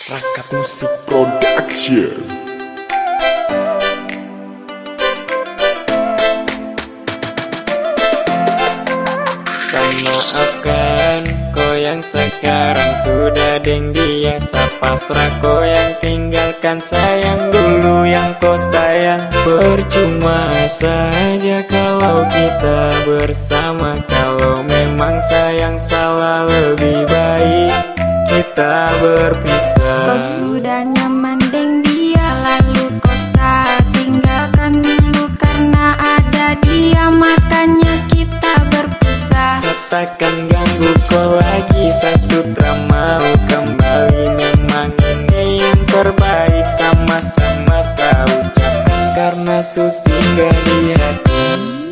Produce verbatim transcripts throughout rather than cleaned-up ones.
Masyarakat Musik Production. Saya maafkan kau yang sekarang sudah deng dia. Sapasrah kau yang tinggalkan sayang dulu yang kau sayang. Percuma saja kalau kita bersama. Kalau memang sayang salah, lebih baik kita berpisah. Kau sudah nyaman deng dia, lalu kau saat tinggalkan dulu. Karena ada dia makanya kita berpisah. Takkan ganggu kau lagi, saya sutra mau kembali. Memang ini yang terbaik, sama-sama saya ucapkan. Karena Susi gak di hati.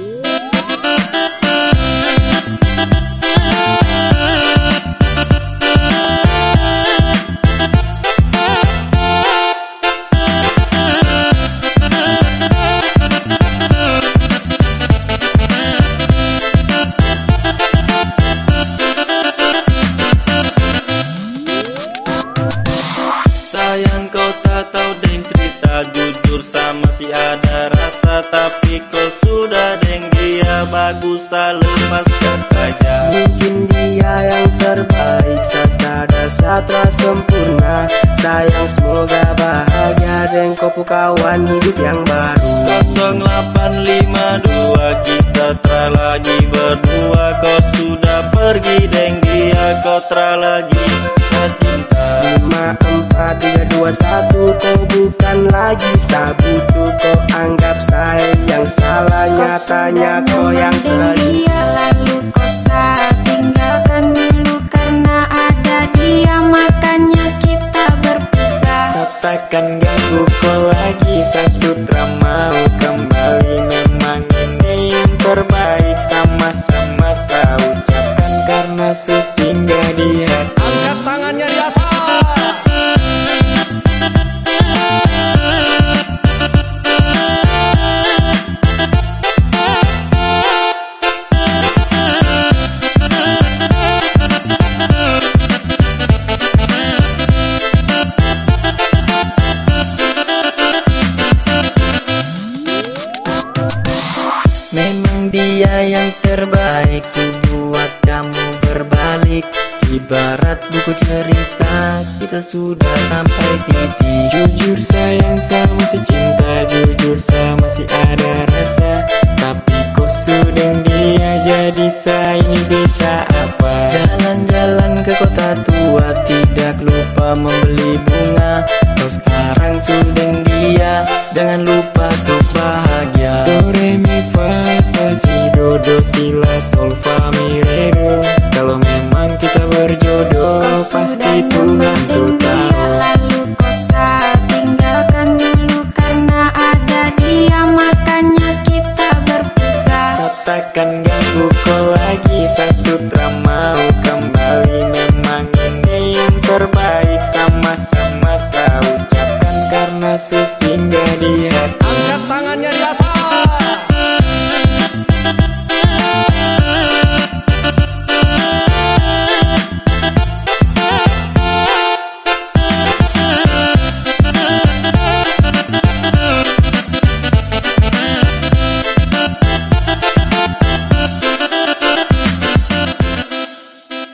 Sayang kau tak tahu deng cerita, jujur sama si ada rasa. Tapi kau sudah deng dia, bagus lepaskan saja. Mungkin dia yang terbaik, sasada satra sempurna. Sayang semoga bahagia deng kopu kawan hidup yang baru. nol delapan lima dua kita tra lagi berdua. Kau sudah pergi deng dia, kau tra lagi cinta. Lima empat tiga dua satu, kau bukan lagi sabutu. Kau anggap saya yang salah, nyatanya kau yang selingkuh. Dia lalu kau saat tinggalkan dulu. Karena ada dia makanya kita berpisah. Takkan ganggu kau lagi, saya sutra mau kembali. Memang ini yang terbaik, sama-sama saya ucapkan. Karena Susi gak di hati. Angkat tangannya di atas. Memang dia yang terbaik, buat kamu berbalik. Ibarat buku cerita, kita sudah sampai titik. Jujur sayang, saya masih cinta. Jujur saya masih ada rasa. Tapi kau sudah dia, jadi saya ini bisa apa? Jalan-jalan ke kota tua, tidak lupa membeli bunga. Kau sekarang sudah dia, jangan lupa untuk bahagia. Do re mi fa sol si do do si la sol fa mi re do. Kalau memang kita berjodoh, pasti Tuhan